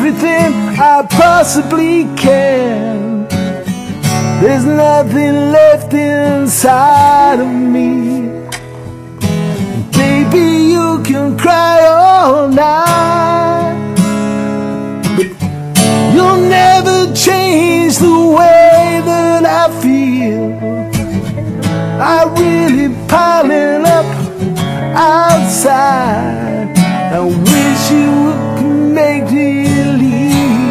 everything I possibly can. There's nothing left inside of me. Baby, you can cry all night, but you'll never change the way that I feel. I'm really piling up outside. I wish you could make me leave.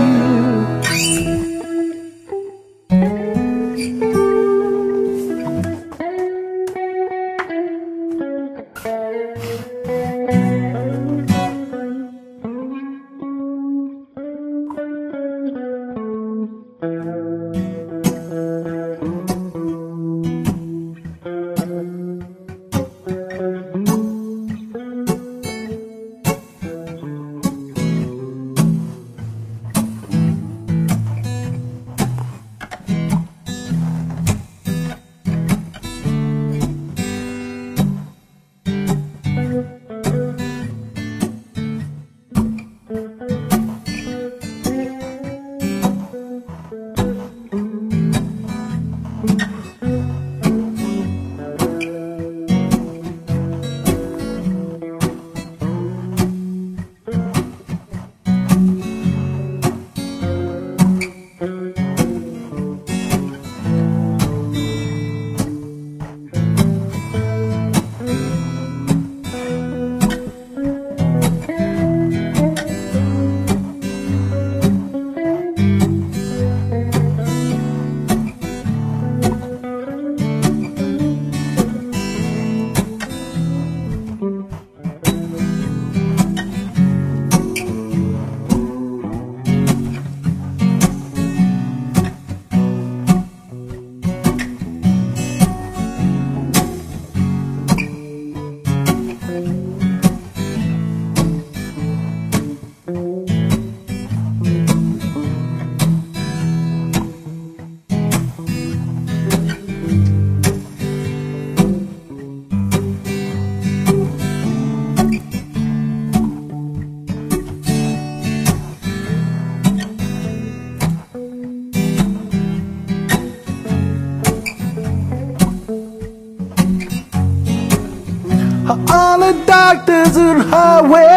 On a dark desert highway,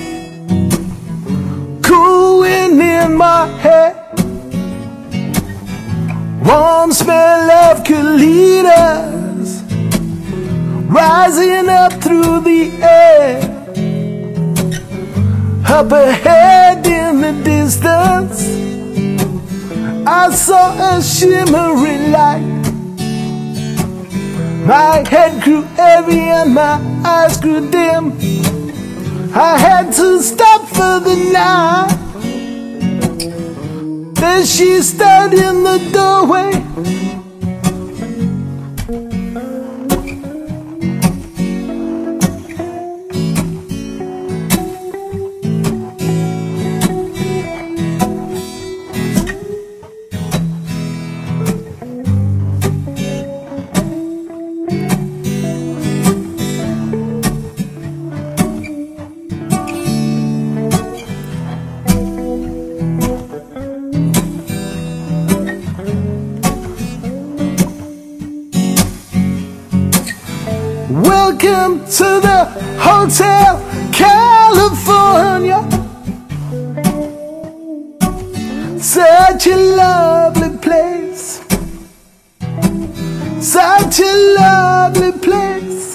cool wind in my hair, warm smell of colitas rising up through the air. Up ahead in the distance, I saw a shimmering light. My head grew heavy and my eyes grew dim. I had to stop for the night. Then she stood in the doorway. Welcome to the Hotel California. Such a lovely place. Such a lovely place.